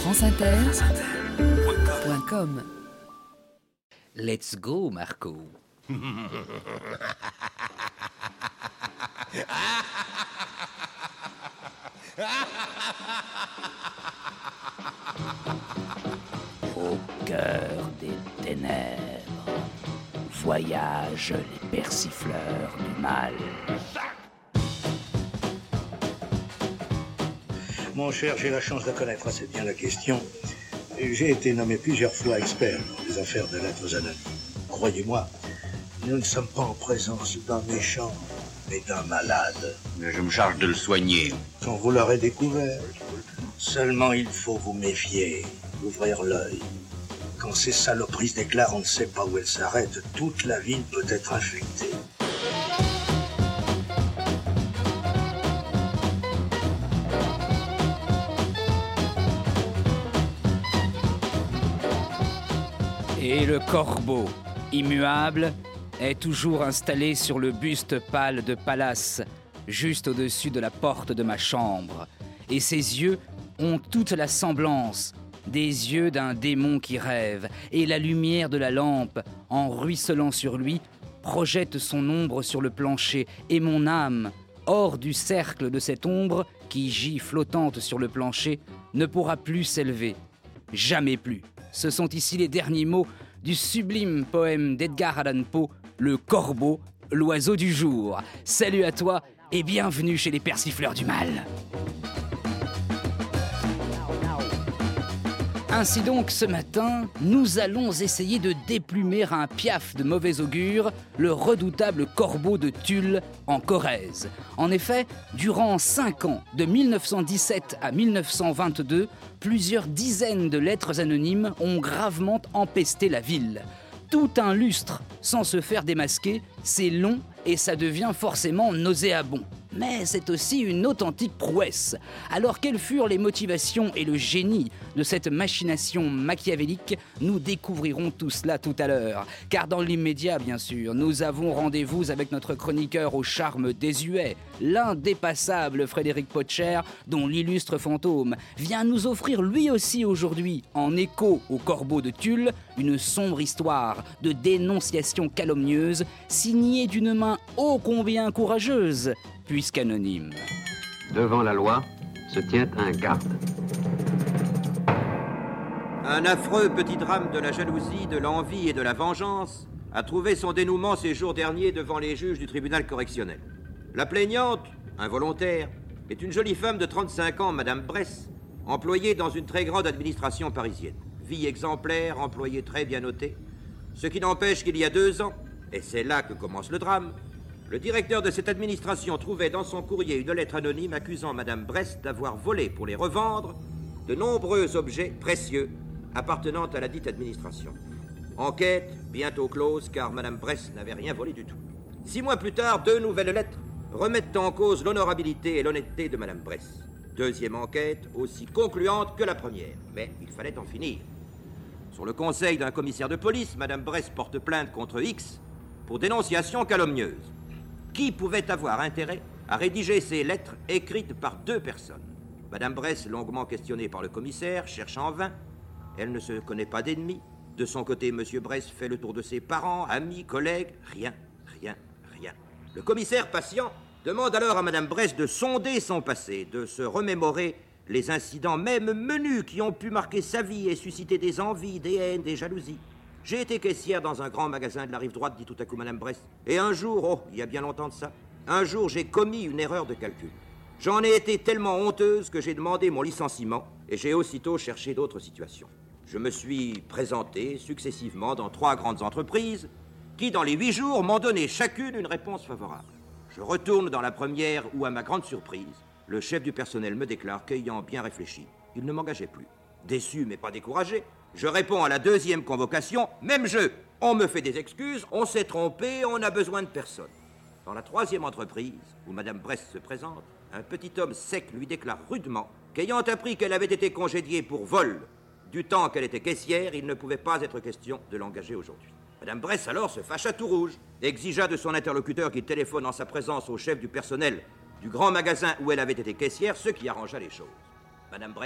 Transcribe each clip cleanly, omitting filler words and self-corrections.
franceinter.com. Let's go, Marco. Au cœur des ténèbres voyagent les persifleurs du mal. Mon cher, j'ai la chance de connaître assez bien la question. J'ai été nommé plusieurs fois expert dans les affaires de lettres anonymes. Croyez-moi, nous ne sommes pas en présence d'un méchant, mais d'un malade. Mais je me charge de le soigner. Quand vous l'aurez découvert, seulement il faut vous méfier, ouvrir l'œil. Quand ces saloperies se déclarent, on ne sait pas où elles s'arrêtent. Toute la ville peut être infectée. Et le corbeau, immuable, est toujours installé sur le buste pâle de Pallas, juste au-dessus de la porte de ma chambre. Et ses yeux ont toute la semblance des yeux d'un démon qui rêve, et la lumière de la lampe, en ruisselant sur lui, projette son ombre sur le plancher, et mon âme, hors du cercle de cette ombre, qui gît flottante sur le plancher, ne pourra plus s'élever. Jamais plus. Ce sont ici les derniers mots du sublime poème d'Edgar Allan Poe, Le Corbeau, l'oiseau du jour. Salut à toi et bienvenue chez les persifleurs du mal. Ainsi donc, ce matin, nous allons essayer de déplumer un piaf de mauvais augure, le redoutable corbeau de Tulle en Corrèze. En effet, durant 5 ans, de 1917 à 1922, plusieurs dizaines de lettres anonymes ont gravement empesté la ville. Tout un lustre, sans se faire démasquer, c'est long et ça devient forcément nauséabond. Mais c'est aussi une authentique prouesse. Alors quelles furent les motivations et le génie de cette machination machiavélique, nous découvrirons tout cela tout à l'heure. Car dans l'immédiat, bien sûr, nous avons rendez-vous avec notre chroniqueur au charme désuet, l'indépassable Frédéric Potcher, dont l'illustre fantôme vient nous offrir lui aussi aujourd'hui, en écho au corbeau de Tulle, une sombre histoire de dénonciation calomnieuse, signée d'une main ô combien courageuse, puisqu'anonyme. Devant la loi se tient un garde. Un affreux petit drame de la jalousie, de l'envie et de la vengeance a trouvé son dénouement ces jours derniers devant les juges du tribunal correctionnel. La plaignante, involontaire, est une jolie femme de 35 ans, Madame Bress, employée dans une très grande administration parisienne. Vie exemplaire, employée très bien notée. Ce qui n'empêche qu'il y a 2 ans, et c'est là que commence le drame, le directeur de cette administration trouvait dans son courrier une lettre anonyme accusant Madame Bress d'avoir volé pour les revendre de nombreux objets précieux appartenant à la dite administration. Enquête bientôt close car Madame Bress n'avait rien volé du tout. 6 mois plus tard, 2 nouvelles lettres remettent en cause l'honorabilité et l'honnêteté de Madame Bress. 2e enquête aussi concluante que la première, mais il fallait en finir. Sur le conseil d'un commissaire de police, Madame Bress porte plainte contre X pour dénonciation calomnieuse. Qui pouvait avoir intérêt à rédiger ces lettres écrites par 2 personnes? Madame Bress, longuement questionnée par le commissaire, cherche en vain. Elle ne se connaît pas d'ennemis. De son côté, Monsieur Bress fait le tour de ses parents, amis, collègues. Rien. Le commissaire, patient, demande alors à Madame Bress de sonder son passé, de se remémorer les incidents même menus qui ont pu marquer sa vie et susciter des envies, des haines, des jalousies. J'ai été caissière dans un grand magasin de la rive droite, dit tout à coup Madame Bress. Et un jour, il y a bien longtemps de ça, un jour j'ai commis une erreur de calcul. J'en ai été tellement honteuse que j'ai demandé mon licenciement et j'ai aussitôt cherché d'autres situations. Je me suis présenté successivement dans 3 grandes entreprises qui, dans les 8 jours, m'ont donné chacune une réponse favorable. Je retourne dans la première où, à ma grande surprise, le chef du personnel me déclare qu'ayant bien réfléchi, il ne m'engageait plus. Déçu mais pas découragé, je réponds à la 2e convocation, même jeu. On me fait des excuses, on s'est trompé, on a besoin de personne. Dans la 3e entreprise, où Madame Bress se présente, un petit homme sec lui déclare rudement qu'ayant appris qu'elle avait été congédiée pour vol du temps qu'elle était caissière, il ne pouvait pas être question de l'engager aujourd'hui. Madame Bress alors se fâcha tout rouge, exigea de son interlocuteur qu'il téléphone en sa présence au chef du personnel du grand magasin où elle avait été caissière, ce qui arrangea les choses. Madame Bress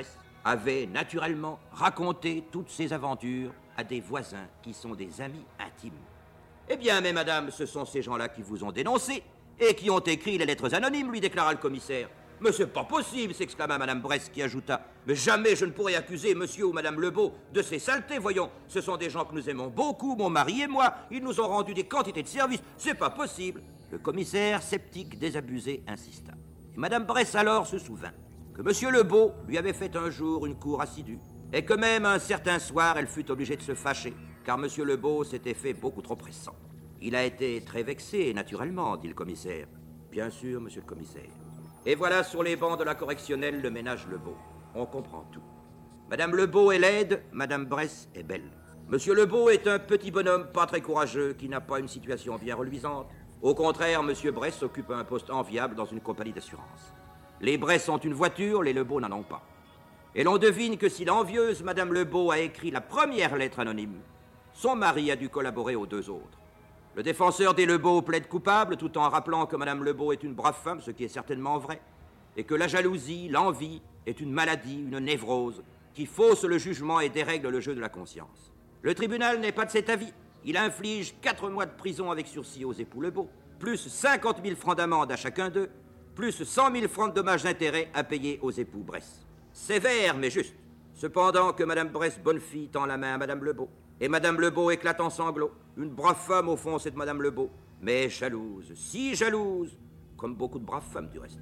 avait naturellement raconté toutes ses aventures à des voisins qui sont des amis intimes. Eh bien, mais madame, ce sont ces gens-là qui vous ont dénoncé et qui ont écrit les lettres anonymes, lui déclara le commissaire. Mais c'est pas possible, s'exclama madame Bress, qui ajouta. Mais jamais je ne pourrais accuser monsieur ou madame Lebeau de ces saletés, voyons. Ce sont des gens que nous aimons beaucoup, mon mari et moi. Ils nous ont rendu des quantités de services. C'est pas possible. Le commissaire, sceptique, désabusé, insista. Et madame Bress alors se souvint que monsieur Lebeau lui avait fait un jour une cour assidue, et que même un certain soir, elle fut obligée de se fâcher, car monsieur Lebeau s'était fait beaucoup trop pressant. Il a été très vexé, naturellement, dit le commissaire. Bien sûr, monsieur le commissaire. Et voilà sur les bancs de la correctionnelle le ménage Lebeau. On comprend tout. Madame Lebeau est laide, madame Bress est belle. Monsieur Lebeau est un petit bonhomme pas très courageux qui n'a pas une situation bien reluisante. Au contraire, monsieur Bress occupe un poste enviable dans une compagnie d'assurance. Les Bress ont une voiture, les Lebeau n'en ont pas. Et l'on devine que si l'envieuse madame Lebeau a écrit la première lettre anonyme, son mari a dû collaborer aux deux autres. Le défenseur des Lebeau plaide coupable tout en rappelant que madame Lebeau est une brave femme, ce qui est certainement vrai, et que la jalousie, l'envie, est une maladie, une névrose, qui fausse le jugement et dérègle le jeu de la conscience. Le tribunal n'est pas de cet avis. Il inflige 4 mois de prison avec sursis aux époux Lebeau, plus 50 000 francs d'amende à chacun d'eux, plus 100 000 francs de dommages d'intérêt à payer aux époux Bress. Sévère, mais juste. Cependant que madame Bress Bonnefille tend la main à madame Lebeau, et madame Lebeau éclate en sanglots. Une brave femme, au fond, cette madame Lebeau, mais jalouse, si jalouse, comme beaucoup de braves femmes, du reste.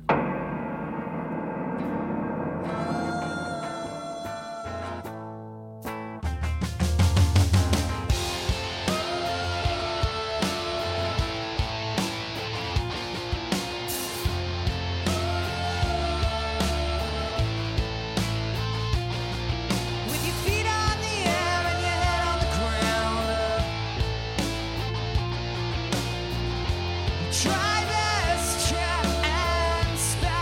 Try this, try and spell.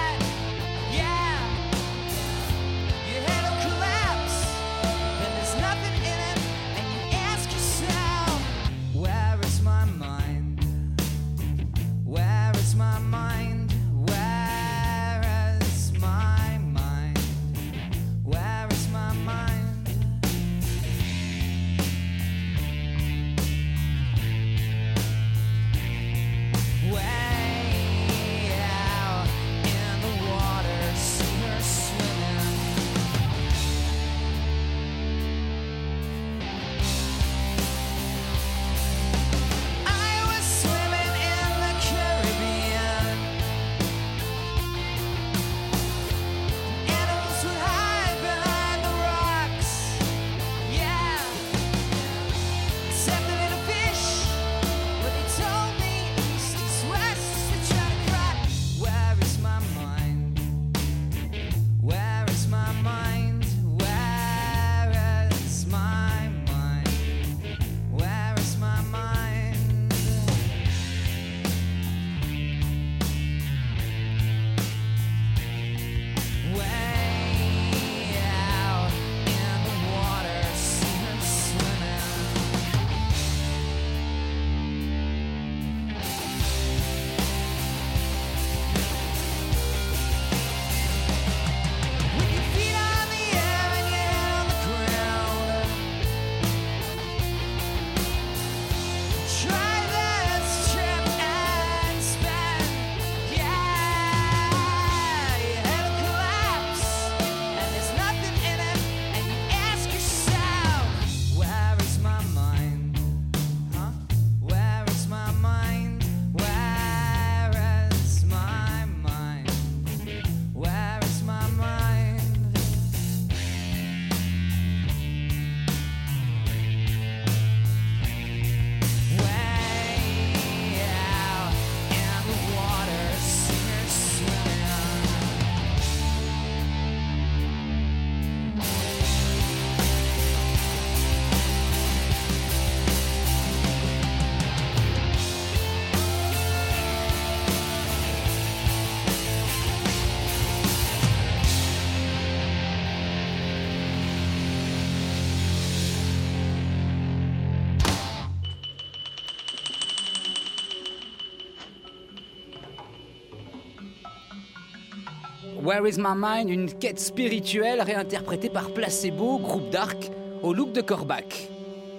Where is my mind, une quête spirituelle réinterprétée par Placebo, groupe d'Arc, au look de Korbach.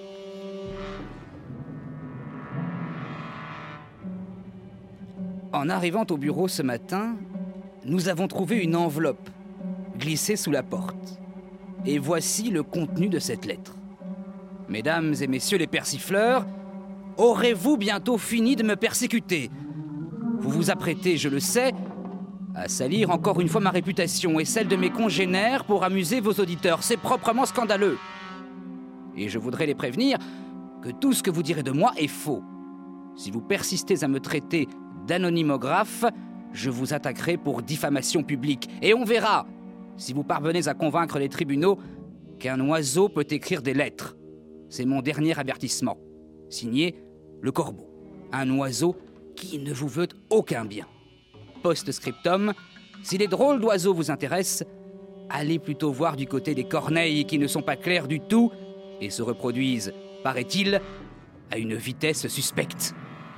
En arrivant au bureau ce matin, nous avons trouvé une enveloppe glissée sous la porte. Et voici le contenu de cette lettre. Mesdames et messieurs les persifleurs, aurez-vous bientôt fini de me persécuter ? Vous vous apprêtez, je le sais, à salir encore une fois ma réputation et celle de mes congénères pour amuser vos auditeurs. C'est proprement scandaleux. Et je voudrais les prévenir que tout ce que vous direz de moi est faux. Si vous persistez à me traiter d'anonymographe, je vous attaquerai pour diffamation publique. Et on verra, si vous parvenez à convaincre les tribunaux, qu'un oiseau peut écrire des lettres. C'est mon dernier avertissement. Signé, le corbeau. Un oiseau qui ne vous veut aucun bien. Post-scriptum, si les drôles d'oiseaux vous intéressent, allez plutôt voir du côté des corneilles qui ne sont pas claires du tout et se reproduisent, paraît-il, à une vitesse suspecte.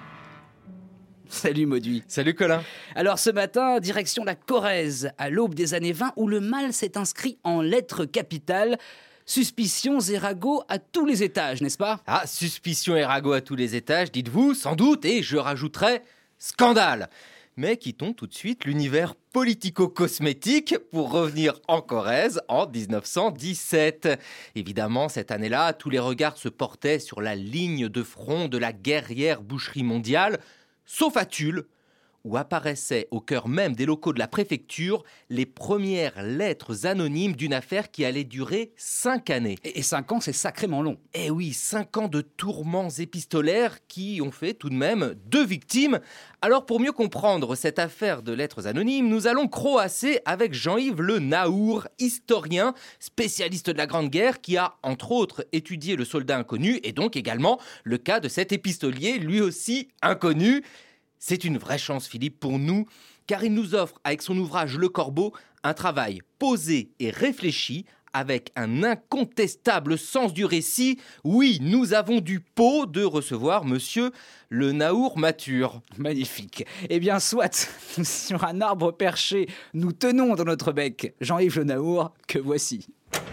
Salut Mauduit. Salut Colin. Alors ce matin, direction la Corrèze, à l'aube des années 20, où le mal s'est inscrit en lettres capitales. Suspicions et ragots à tous les étages, n'est-ce pas ? Ah, suspicion et ragots à tous les étages, dites-vous, sans doute, et je rajouterais scandale. Mais quittons tout de suite l'univers politico-cosmétique pour revenir en Corrèze en 1917. Évidemment, cette année-là, tous les regards se portaient sur la ligne de front de la guerrière boucherie mondiale, sauf à Tulle, où apparaissaient au cœur même des locaux de la préfecture les premières lettres anonymes d'une affaire qui allait durer 5 années. Et 5 ans, c'est sacrément long. Eh oui, 5 ans de tourments épistolaires qui ont fait tout de même 2 victimes. Alors pour mieux comprendre cette affaire de lettres anonymes, nous allons croasser avec Jean-Yves Le Naour, historien, spécialiste de la Grande Guerre, qui a entre autres étudié le soldat inconnu et donc également le cas de cet épistolier, lui aussi inconnu. C'est une vraie chance, Philippe, pour nous, car il nous offre, avec son ouvrage Le Corbeau, un travail posé et réfléchi, avec un incontestable sens du récit. Oui, nous avons du pot de recevoir monsieur Le Naour Mature. Magnifique. Eh bien, soit, sur un arbre perché, nous tenons dans notre bec Jean-Yves Le Naour, que voici.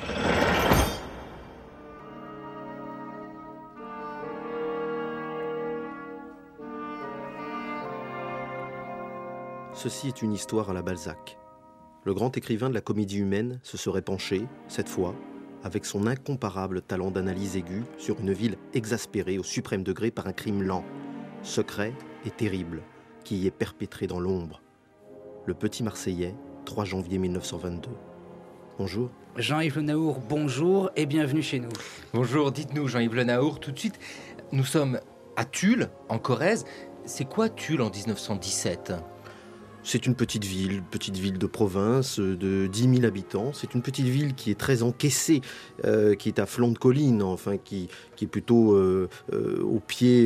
Ceci est une histoire à la Balzac. Le grand écrivain de la comédie humaine se serait penché, cette fois, avec son incomparable talent d'analyse aiguë, sur une ville exaspérée au suprême degré par un crime lent, secret et terrible, qui y est perpétré dans l'ombre. Le Petit Marseillais, 3 janvier 1922. Bonjour. Jean-Yves Le Naour, bonjour et bienvenue chez nous. Bonjour, dites-nous Jean-Yves Le Naour, tout de suite, nous sommes à Tulle, en Corrèze. C'est quoi Tulle en 1917 ? C'est une petite ville de province de 10 000 habitants. C'est une petite ville qui est très encaissée, qui est à flanc de colline, enfin qui est plutôt au pied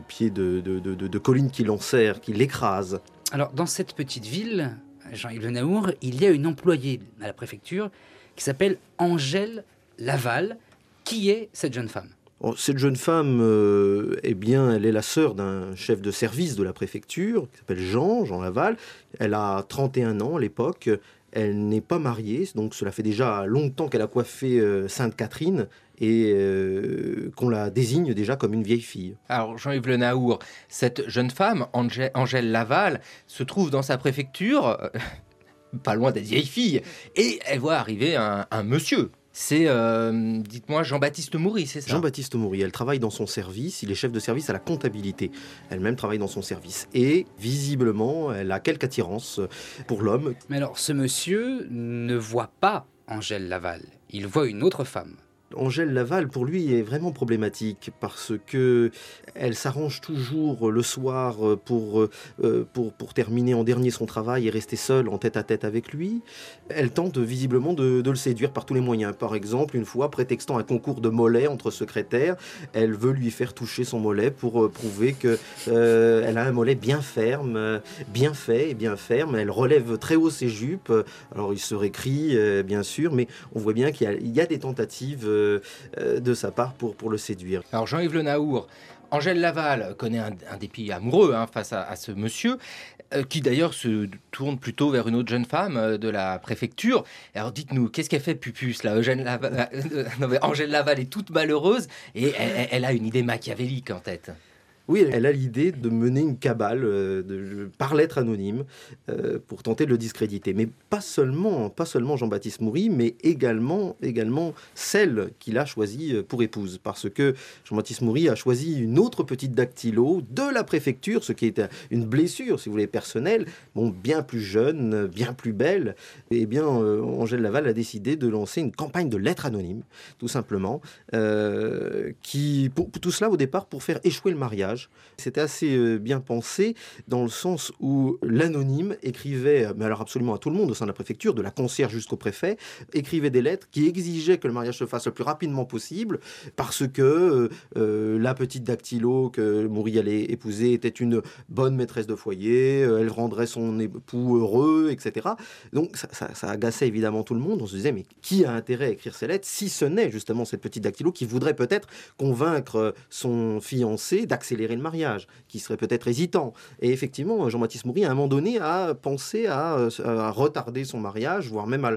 de collines qui l'enserrent, qui l'écrasent. Alors dans cette petite ville, Jean-Yves Le Naour, il y a une employée à la préfecture qui s'appelle Angèle Laval. Qui est cette jeune femme ? Cette jeune femme, eh bien, elle est la sœur d'un chef de service de la préfecture, qui s'appelle Jean Laval. Elle a 31 ans à l'époque. Elle n'est pas mariée, donc cela fait déjà longtemps qu'elle a coiffé Sainte-Catherine et qu'on la désigne déjà comme une vieille fille. Alors Jean-Yves Le Naour, cette jeune femme, Angèle Laval, se trouve dans sa préfecture, pas loin d'être vieille fille, et elle voit arriver un monsieur. C'est, dites-moi, Jean-Baptiste Moury, c'est ça ? Jean-Baptiste Moury, elle travaille dans son service, il est chef de service à la comptabilité. Elle-même travaille dans son service. Et, visiblement, elle a quelque attirance pour l'homme. Mais alors, ce monsieur ne voit pas Angèle Laval, il voit une autre femme. Angèle Laval, pour lui, est vraiment problématique parce que elle s'arrange toujours le soir pour terminer en dernier son travail et rester seule en tête-à-tête avec lui. Elle tente visiblement de le séduire par tous les moyens. Par exemple, une fois, prétextant un concours de mollets entre secrétaires, elle veut lui faire toucher son mollet pour prouver qu'elle a un mollet bien ferme, bien fait et bien ferme. Elle relève très haut ses jupes. Alors, il se récrie, bien sûr, mais on voit bien qu'il y a des tentatives de sa part pour le séduire. Alors Jean-Yves Le Naour, Angèle Laval connaît un dépit amoureux face à ce monsieur, qui d'ailleurs se tourne plutôt vers une autre jeune femme de la préfecture. Alors dites-nous, qu'est-ce qu'elle fait Pupus là? Angèle Laval est toute malheureuse et elle a une idée machiavélique en tête. Oui, elle a l'idée de mener une cabale par lettre anonyme pour tenter de le discréditer. Mais pas seulement Jean-Baptiste Moury, mais également celle qu'il a choisie pour épouse. Parce que Jean-Baptiste Moury a choisi une autre petite dactylo de la préfecture, ce qui est une blessure, si vous voulez, personnelle, bien plus jeune, bien plus belle. Eh bien, Angèle Laval a décidé de lancer une campagne de lettres anonymes, tout simplement, tout cela au départ pour faire échouer le mariage. C'était assez bien pensé dans le sens où l'anonyme écrivait, mais alors absolument à tout le monde au sein de la préfecture, de la concierge jusqu'au préfet, écrivait des lettres qui exigeaient que le mariage se fasse le plus rapidement possible parce que la petite dactylo que Moury allait épouser était une bonne maîtresse de foyer, elle rendrait son époux heureux, etc. Donc ça agaçait évidemment tout le monde. On se disait, mais qui a intérêt à écrire ces lettres si ce n'est justement cette petite dactylo qui voudrait peut-être convaincre son fiancé d'accélérer le mariage, qui serait peut-être hésitant. Et effectivement, Jean-Baptiste Moury, à un moment donné, a pensé à retarder son mariage, voire même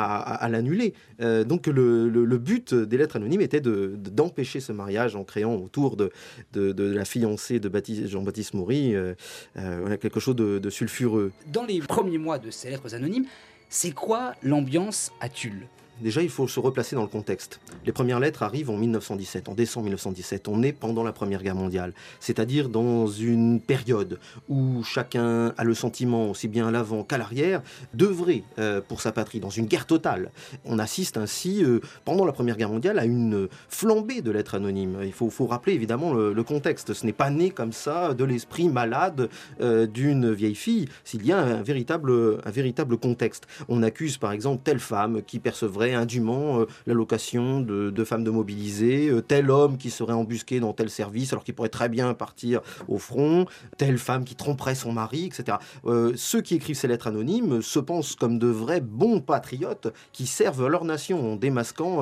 à l'annuler. Donc le but des lettres anonymes était d'empêcher ce mariage en créant autour de la fiancée de Jean-Baptiste Moury quelque chose de sulfureux. Dans les premiers mois de ces lettres anonymes, c'est quoi l'ambiance à Tulle ? Déjà, il faut se replacer dans le contexte. Les premières lettres arrivent en 1917, en décembre 1917. On est pendant la Première Guerre mondiale, c'est-à-dire dans une période où chacun a le sentiment, aussi bien à l'avant qu'à l'arrière, d'œuvrer pour sa patrie, dans une guerre totale. On assiste ainsi, pendant la Première Guerre mondiale, à une flambée de lettres anonymes. Il faut rappeler évidemment le contexte. Ce n'est pas né comme ça de l'esprit malade d'une vieille fille, s'il y a un véritable contexte. On accuse par exemple telle femme qui percevrait indûment l'allocation de femmes de mobilisés, tel homme qui serait embusqué dans tel service alors qu'il pourrait très bien partir au front, telle femme qui tromperait son mari, etc. Ceux qui écrivent ces lettres anonymes se pensent comme de vrais bons patriotes qui servent leur nation en démasquant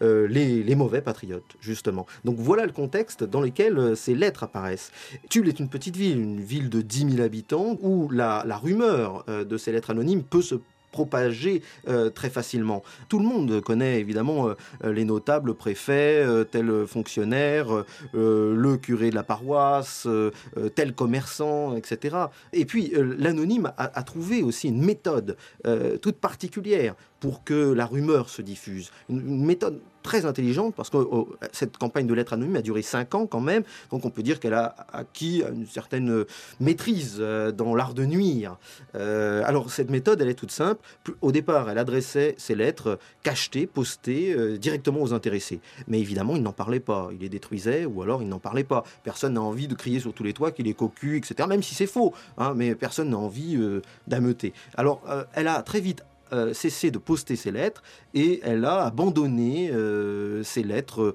les mauvais patriotes, justement. Donc voilà le contexte dans lequel ces lettres apparaissent. Tulle est une petite ville, une ville de 10 000 habitants où la rumeur de ces lettres anonymes peut se propager très facilement. Tout le monde connaît évidemment les notables, le préfet, tel fonctionnaire, le curé de la paroisse, tel commerçant, etc. Et puis l'anonyme a trouvé aussi une méthode toute particulière pour que la rumeur se diffuse. Une méthode très intelligente parce que cette campagne de lettres anonymes a duré 5 ans quand même, donc on peut dire qu'elle a acquis une certaine maîtrise dans l'art de nuire. Alors cette méthode, elle est toute simple. Au départ, elle adressait ses lettres cachetées, postées directement aux intéressés. Mais évidemment, il n'en parlait pas. Il les détruisait ou alors il n'en parlait pas. Personne n'a envie de crier sur tous les toits qu'il est cocu, etc. Même si c'est faux, mais personne n'a envie d'ameuter. Alors elle a très vite cessé de poster ses lettres et elle a abandonné ses lettres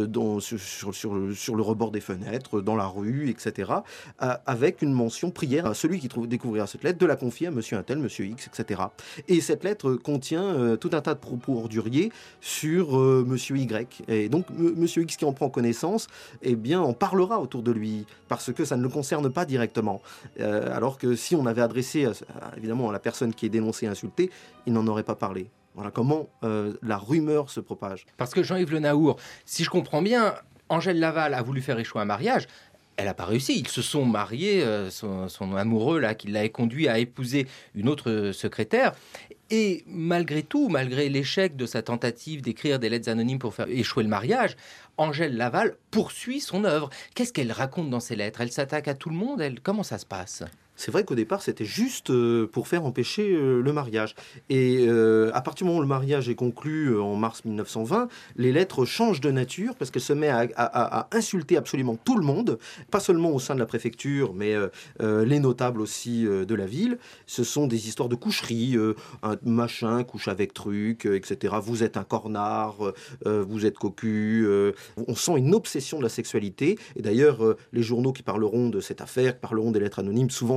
sur le rebord des fenêtres, dans la rue, etc. Avec une mention prière à celui qui découvrira cette lettre de la confier à monsieur un tel, monsieur X, etc. Et cette lettre contient tout un tas de propos orduriers sur monsieur Y. Et donc monsieur X qui en prend connaissance, eh bien en parlera autour de lui parce que ça ne le concerne pas directement. Alors que si on avait adressé évidemment à la personne qui est dénoncée et insultée, il n'en aurait pas parlé. Voilà comment la rumeur se propage. Parce que Jean-Yves Le Naour, si je comprends bien, Angèle Laval a voulu faire échouer un mariage. Elle n'a pas réussi. Ils se sont mariés, son amoureux là, qui l'avait conduit à épouser une autre secrétaire. Et malgré tout, malgré l'échec de sa tentative d'écrire des lettres anonymes pour faire échouer le mariage, Angèle Laval poursuit son œuvre. Qu'est-ce qu'elle raconte dans ses lettres? Elle s'attaque à tout le monde? Comment ça se passe? C'est vrai qu'au départ, c'était juste pour faire empêcher le mariage. Et à partir du moment où le mariage est conclu en mars 1920, les lettres changent de nature parce qu'elle se met à insulter absolument tout le monde, pas seulement au sein de la préfecture, mais les notables aussi de la ville. Ce sont des histoires de coucherie, un machin couche avec truc, etc. Vous êtes un cornard, vous êtes cocu. On sent une obsession de la sexualité. Et d'ailleurs, les journaux qui parleront de cette affaire, qui parleront des lettres anonymes, souvent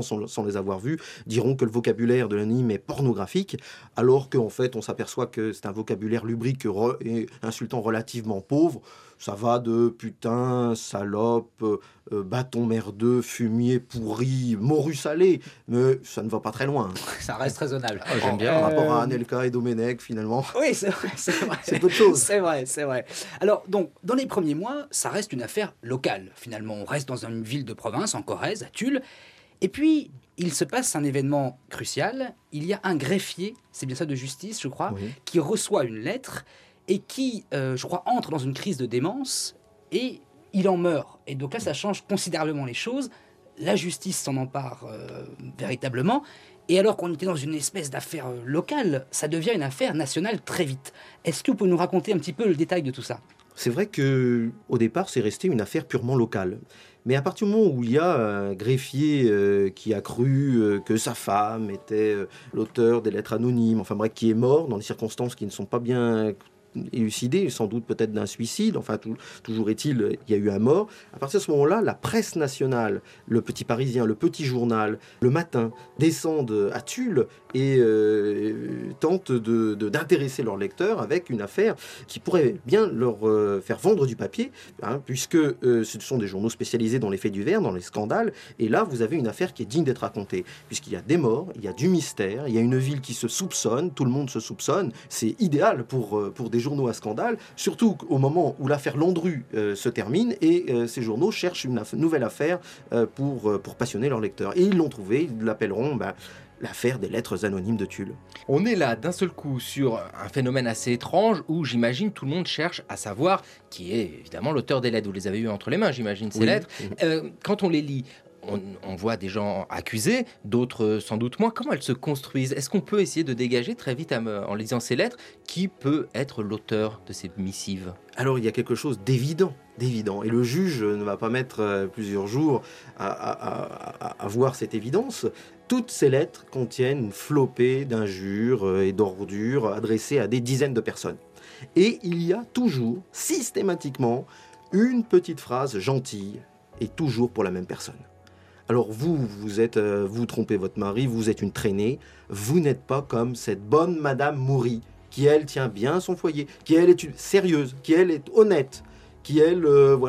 sans les avoir vus, diront que le vocabulaire de l'anonyme est pornographique, alors qu'en fait, on s'aperçoit que c'est un vocabulaire lubrique et insultant relativement pauvre. Ça va de putain, salope, bâton merdeux, fumier, pourri, morue salée, mais ça ne va pas très loin. Ça reste raisonnable. J'aime bien. Par rapport à Anelka et Domenech, finalement. Oui, c'est vrai. C'est peu de choses. C'est vrai. Alors, donc, dans les premiers mois, ça reste une affaire locale. Finalement, on reste dans une ville de province, en Corrèze, à Tulle. Et puis, il se passe un événement crucial. Il y a un greffier, c'est bien ça, de justice, je crois, Oui. qui reçoit une lettre et qui, je crois, entre dans une crise de démence et il en meurt. Et donc là, ça change considérablement les choses. La justice s'en empare véritablement. Et alors qu'on était dans une espèce d'affaire locale, ça devient une affaire nationale très vite. Est-ce que vous pouvez nous raconter un petit peu le détail de tout ça ? C'est vrai que au départ, c'est resté une affaire purement locale. Mais à partir du moment où il y a un greffier qui a cru que sa femme était l'auteur des lettres anonymes, enfin bref, qui est mort dans des circonstances qui ne sont pas bien élucidé, sans doute peut-être d'un suicide, enfin toujours est-il, il y a eu un mort. À partir de ce moment-là, la presse nationale, le Petit Parisien, le Petit Journal, le Matin, descendent à Tulle et tentent d'intéresser leurs lecteurs avec une affaire qui pourrait bien leur faire vendre du papier, puisque ce sont des journaux spécialisés dans les faits divers, dans les scandales, et là vous avez une affaire qui est digne d'être racontée, puisqu'il y a des morts, il y a du mystère, il y a une ville qui se soupçonne, tout le monde se soupçonne, c'est idéal pour des journaux à scandale, surtout au moment où l'affaire Landru se termine et ces journaux cherchent une nouvelle affaire pour passionner leurs lecteurs. Et ils l'ont trouvé, ils l'appelleront l'affaire des lettres anonymes de Tulle. On est là d'un seul coup sur un phénomène assez étrange où j'imagine tout le monde cherche à savoir qui est évidemment l'auteur des lettres. Vous les avez eues entre les mains, j'imagine, ces lettres. Quand on les lit, on voit des gens accusés, d'autres sans doute moins. Comment elles se construisent ? Est-ce qu'on peut essayer de dégager très vite en lisant ces lettres qui peut être l'auteur de ces missives ? Alors il y a quelque chose d'évident. Et le juge ne va pas mettre plusieurs jours à voir cette évidence. Toutes ces lettres contiennent une flopée d'injures et d'ordures adressées à des dizaines de personnes. Et il y a toujours, systématiquement, une petite phrase gentille, et toujours pour la même personne. Alors vous trompez votre mari, vous êtes une traînée, vous n'êtes pas comme cette bonne Madame Moury, qui elle tient bien son foyer, qui elle est sérieuse, qui elle est honnête, qui elle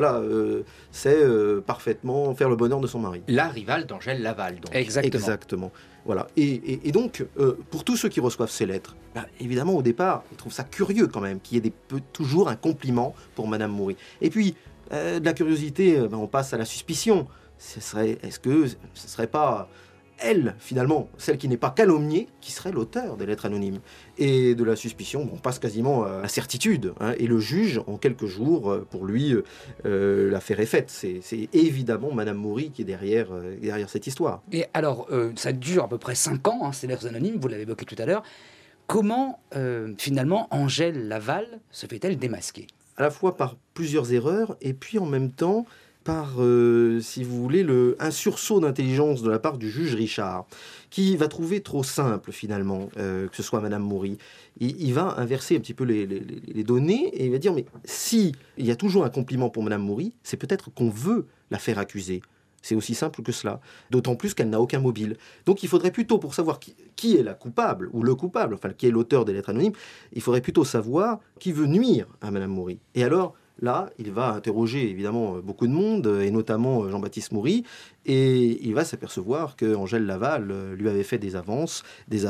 sait parfaitement faire le bonheur de son mari. La rivale d'Angèle Laval, donc. Exactement. Voilà. Et donc, pour tous ceux qui reçoivent ces lettres, évidemment, au départ, ils trouvent ça curieux quand même, qu'il y ait toujours un compliment pour Madame Moury. Et puis, de la curiosité, on passe à la suspicion. Est-ce que ce ne serait pas elle, finalement, celle qui n'est pas calomniée, qui serait l'auteur des lettres anonymes ? Et de la suspicion, on passe quasiment à la certitude. Et le juge, en quelques jours, pour lui, l'affaire est faite. C'est évidemment Madame Moury qui est derrière cette histoire. Et alors, ça dure à peu près 5 ans, ces lettres anonymes, vous l'avez évoqué tout à l'heure. Comment, finalement, Angèle Laval se fait-elle démasquer ? À la fois par plusieurs erreurs, et puis en même temps par, si vous voulez, un sursaut d'intelligence de la part du juge Richard, qui va trouver trop simple, finalement, que ce soit Madame Moury. Il va inverser un petit peu les données, et il va dire, mais si il y a toujours un compliment pour Madame Moury, c'est peut-être qu'on veut la faire accuser. C'est aussi simple que cela. D'autant plus qu'elle n'a aucun mobile. Donc il faudrait plutôt, pour savoir qui est la coupable, ou le coupable, enfin qui est l'auteur des lettres anonymes, il faudrait plutôt savoir qui veut nuire à Madame Moury. Et alors, là, il va interroger évidemment beaucoup de monde, et notamment Jean-Baptiste Moury, et il va s'apercevoir que Angèle Laval lui avait fait des avances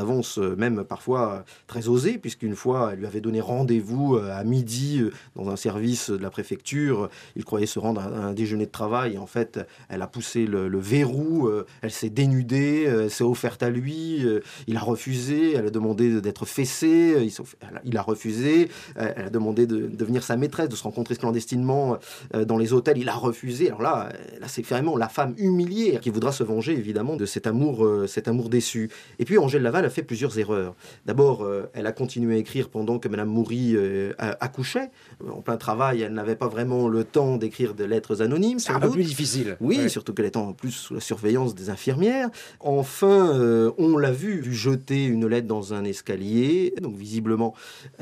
même parfois très osées, puisqu'une fois, elle lui avait donné rendez-vous à midi dans un service de la préfecture. Il croyait se rendre à un déjeuner de travail, et en fait, elle a poussé le verrou, elle s'est dénudée, elle s'est offerte à lui, il a refusé, elle a demandé d'être fessée, il a refusé, elle a demandé de devenir sa maîtresse, de se rencontrer clandestinement dans les hôtels, il a refusé. Alors là c'est vraiment la femme humiliée qui voudra se venger évidemment de cet amour déçu. Et puis Angèle Laval a fait plusieurs erreurs. D'abord, elle a continué à écrire pendant que Madame Moury accouchait. En plein travail, elle n'avait pas vraiment le temps d'écrire des lettres anonymes. C'est un peu plus difficile. Oui, ouais. Surtout qu'elle était en plus sous la surveillance des infirmières. Enfin, on l'a vu jeter une lettre dans un escalier. Donc visiblement,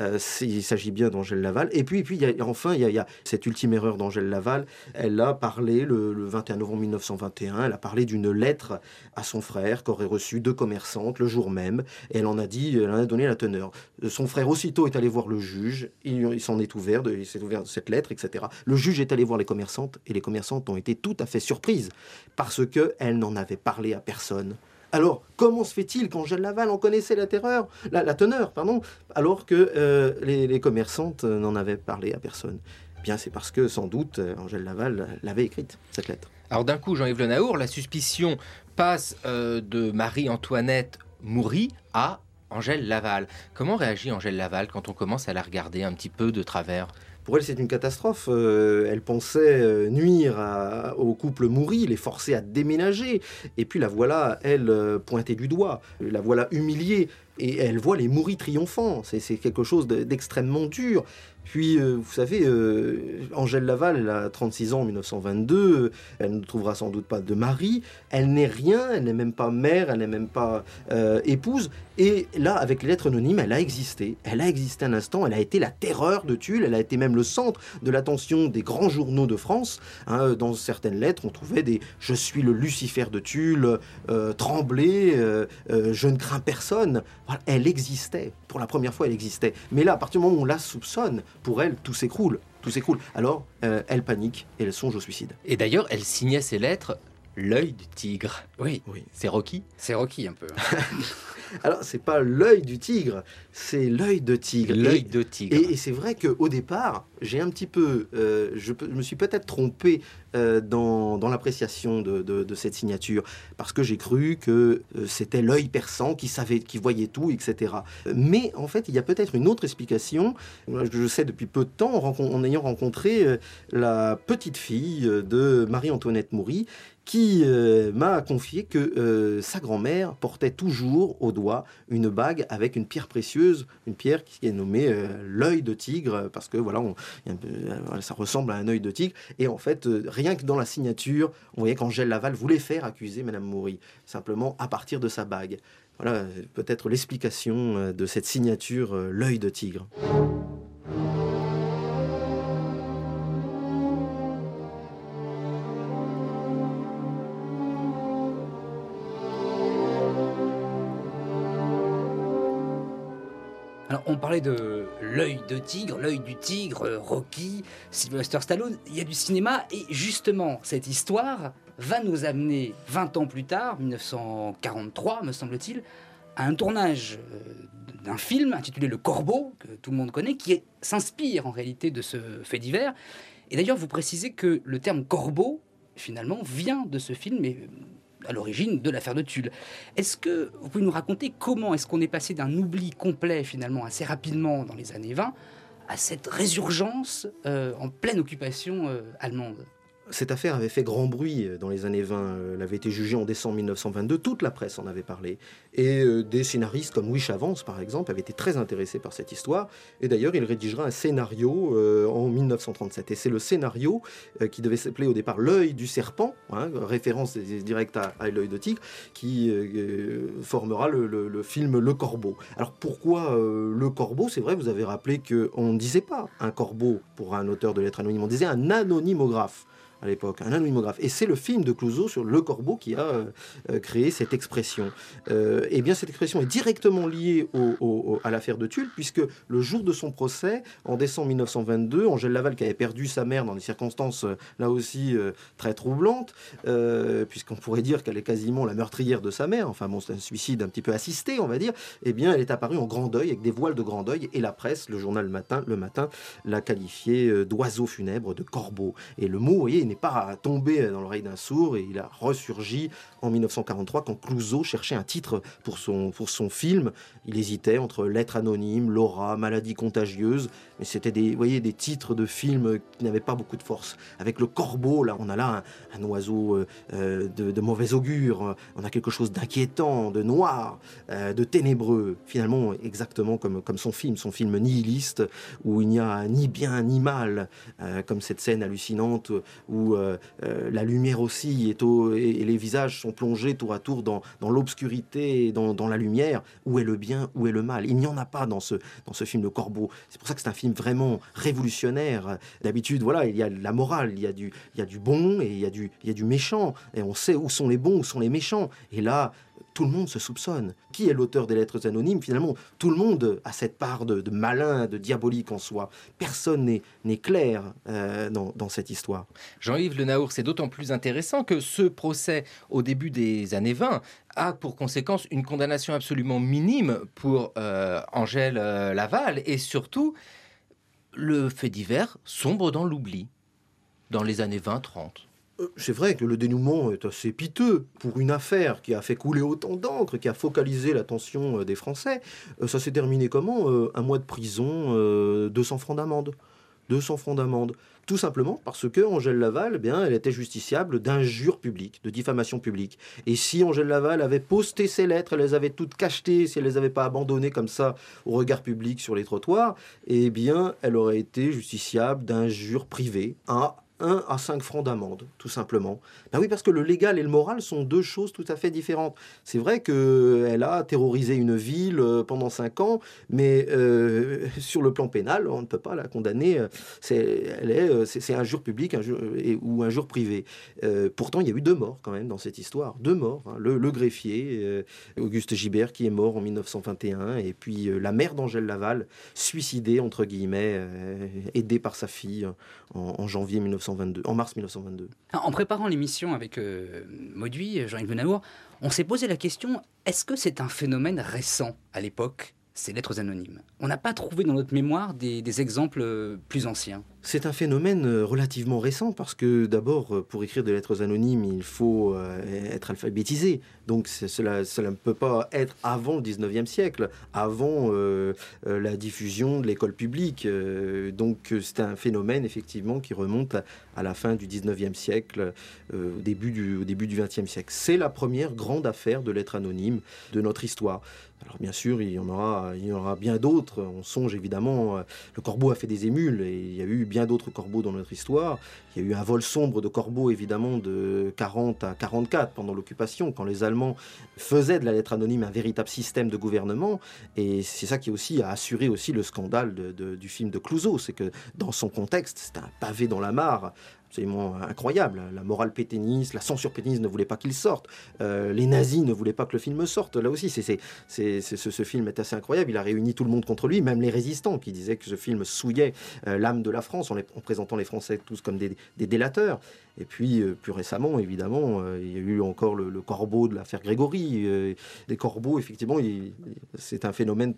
il s'agit bien d'Angèle Laval. Et puis il y a cette ultime erreur d'Angèle Laval. Elle a parlé le 21 novembre 1921 Elle a parlé d'une lettre à son frère qu'auraient reçue 2 commerçantes le jour même, et elle en a donné la teneur. Son frère aussitôt est allé voir le juge, il s'est ouvert de cette lettre, etc. Le juge est allé voir les commerçantes, et les commerçantes ont été tout à fait surprises, parce qu'elles n'en avaient parlé à personne. Alors, comment se fait-il qu'Angèle Laval en connaissait la teneur, alors que les commerçantes n'en avaient parlé à personne? Bien, c'est parce que, sans doute, Angèle Laval l'avait écrite, cette lettre. Alors d'un coup, Jean-Yves Le Naour, la suspicion passe de Marie-Antoinette Moury à Angèle Laval. Comment réagit Angèle Laval quand on commence à la regarder un petit peu de travers ? Pour elle, c'est une catastrophe. Elle pensait nuire au couple Moury, les forcer à déménager. Et puis la voilà, elle, pointée du doigt. La voilà humiliée. Et elle voit les Moury triomphants. C'est quelque chose d'extrêmement dur. Puis, vous savez, Angèle Laval, elle a 36 ans en 1922, elle ne trouvera sans doute pas de mari, elle n'est rien, elle n'est même pas mère, elle n'est même pas épouse, et là, avec les lettres anonymes, elle a existé un instant, elle a été la terreur de Tulle, elle a été même le centre de l'attention des grands journaux de France. Dans certaines lettres, on trouvait des « Je suis le Lucifer de Tulle »,« Tremblay »,« Je ne crains personne ». Voilà, elle existait, pour la première fois elle existait, mais là, à partir du moment où on la soupçonne, pour elle, tout s'écroule. Alors, elle panique et elle songe au suicide. Et d'ailleurs, elle signait ses lettres l'œil du tigre. Oui. C'est Rocky. C'est Rocky un peu. Alors, c'est pas l'œil du tigre, c'est l'œil de tigre. L'œil de tigre. Et c'est vrai qu'au départ, j'ai un petit peu... je me suis peut-être trompé dans l'appréciation de cette signature, parce que j'ai cru que c'était l'œil perçant qui voyait tout, etc. Mais en fait, il y a peut-être une autre explication. Je sais depuis peu de temps, en ayant rencontré la petite fille de Marie-Antoinette Moury, qui m'a confié que sa grand-mère portait toujours au doigt une bague avec une pierre précieuse, une pierre qui est nommée l'œil de tigre, parce que voilà, ça ressemble à un œil de tigre. Et en fait, rien que dans la signature, on voyait qu'Angèle Laval voulait faire accuser Madame Moury, simplement à partir de sa bague. Voilà, peut-être l'explication de cette signature, l'œil de tigre. Alors, on parlait de l'œil de tigre, l'œil du tigre, Rocky, Sylvester Stallone. Il y a du cinéma et justement, cette histoire va nous amener 20 ans plus tard, 1943 me semble-t-il, à un tournage d'un film intitulé Le Corbeau, que tout le monde connaît, qui s'inspire en réalité de ce fait divers. Et d'ailleurs, vous précisez que le terme corbeau, finalement, vient de ce film et à l'origine de l'affaire de Tulle. Est-ce que vous pouvez nous raconter comment est-ce qu'on est passé d'un oubli complet, finalement, assez rapidement dans les années 20, à cette résurgence en pleine occupation allemande ? Cette affaire avait fait grand bruit dans les années 20. Elle avait été jugée en décembre 1922. Toute la presse en avait parlé. Et des scénaristes comme Louis Chavance, par exemple, avaient été très intéressés par cette histoire. Et d'ailleurs, il rédigera un scénario en 1937. Et c'est le scénario qui devait s'appeler au départ L'œil du serpent, référence directe à L'œil de tigre, qui formera le film Le Corbeau. Alors pourquoi Le Corbeau ? C'est vrai, vous avez rappelé qu'on ne disait pas un corbeau pour un auteur de lettres anonymes, on disait un anonymographe. À l'époque, un anonymographe. Et c'est le film de Clouzot sur Le Corbeau qui a créé cette expression. Et bien, cette expression est directement liée à l'affaire de Tulle, puisque le jour de son procès, en décembre 1922, Angèle Laval, qui avait perdu sa mère dans des circonstances, là aussi, très troublantes, puisqu'on pourrait dire qu'elle est quasiment la meurtrière de sa mère, enfin bon, c'est un suicide un petit peu assisté, on va dire, eh bien, elle est apparue en grand deuil, avec des voiles de grand deuil, et la presse, le journal Le Matin, l'a qualifiée d'oiseau funèbre, de corbeau. Et le mot, vous voyez, n'est pas tombé dans l'oreille d'un sourd, et il a ressurgi en 1943 quand Clouzot cherchait un titre pour son film. Il hésitait entre Lettres anonymes, Laura, Maladie contagieuse, mais c'était des titres de films qui n'avaient pas beaucoup de force. Avec Le Corbeau, là, on a là un oiseau de mauvais augure, on a quelque chose d'inquiétant, de noir, de ténébreux, finalement exactement comme son film nihiliste, où il n'y a ni bien ni mal, comme cette scène hallucinante où où la lumière aussi et les visages sont plongés tour à tour dans l'obscurité et dans la lumière. Où est le bien, où est le mal? Il n'y en a pas dans ce film Le Corbeau. C'est pour ça que c'est un film vraiment révolutionnaire. D'habitude, voilà, il y a la morale, il y a du bon et il y a du méchant. Et on sait où sont les bons, où sont les méchants. Et là, tout le monde se soupçonne. Qui est l'auteur des lettres anonymes? Finalement, tout le monde a cette part de malin, de diabolique en soi. Personne n'est clair dans cette histoire. Jean-Yves Le Naour, c'est d'autant plus intéressant que ce procès, au début des années 20, a pour conséquence une condamnation absolument minime pour Angèle Laval. Et surtout, le fait divers sombre dans l'oubli, dans les années 20-30. C'est vrai que le dénouement est assez piteux pour une affaire qui a fait couler autant d'encre, qui a focalisé l'attention des Français. Ça s'est terminé comment? 1 mois de prison, 200 francs d'amende. 200 francs d'amende. Tout simplement parce que Angèle Laval, eh bien, elle était justiciable d'injure publique, de diffamation publique. Et si Angèle Laval avait posté ses lettres, elle les avait toutes cachetées, si elle les avait pas abandonnées comme ça au regard public sur les trottoirs, eh bien, elle aurait été justiciable d'injure privée, 1 à 5 francs d'amende, tout simplement. Ben oui, parce que le légal et le moral sont 2 choses tout à fait différentes. C'est vrai qu'elle a terrorisé une ville pendant 5 ans, mais sur le plan pénal, on ne peut pas la condamner. C'est injure publique ou injure privée. Pourtant, il y a eu 2 morts quand même dans cette histoire. 2 morts. Hein. Le greffier, Auguste Gibert, qui est mort en 1921, et puis la mère d'Angèle Laval, suicidée, entre guillemets, aidée par sa fille en janvier 1922, en mars 1922. En préparant l'émission avec Mauduit, Jean-Yves Le Naour, on s'est posé la question, est-ce que c'est un phénomène récent à l'époque, ces lettres anonymes? On n'a pas trouvé dans notre mémoire des exemples plus anciens. C'est un phénomène relativement récent parce que d'abord, pour écrire des lettres anonymes, il faut être alphabétisé. Donc cela ne peut pas être avant le 19e siècle, avant la diffusion de l'école publique. Donc c'est un phénomène effectivement qui remonte à la fin du 19e siècle, au début du 20e siècle. C'est la première grande affaire de lettres anonymes de notre histoire. Alors bien sûr, il y en aura bien d'autres. On songe évidemment, le Corbeau a fait des émules et il y a eu bien d'autres corbeaux dans notre histoire. Il y a eu un vol sombre de corbeaux évidemment de 40 à 44 pendant l'occupation, quand les Allemands faisaient de la lettre anonyme un véritable système de gouvernement. Et c'est ça qui aussi a assuré aussi le scandale du film de Clouseau. C'est que dans son contexte, c'était un pavé dans la mare absolument incroyable. La morale pétainiste, la censure pétainiste ne voulait pas qu'il sorte. Les nazis ne voulaient pas que le film sorte. Là aussi, ce film est assez incroyable. Il a réuni tout le monde contre lui, même les résistants qui disaient que ce film souillait l'âme de la France en présentant les Français tous comme des délateurs. Et puis, plus récemment, évidemment, il y a eu encore le corbeau de l'affaire Grégory. Les corbeaux, effectivement, c'est un phénomène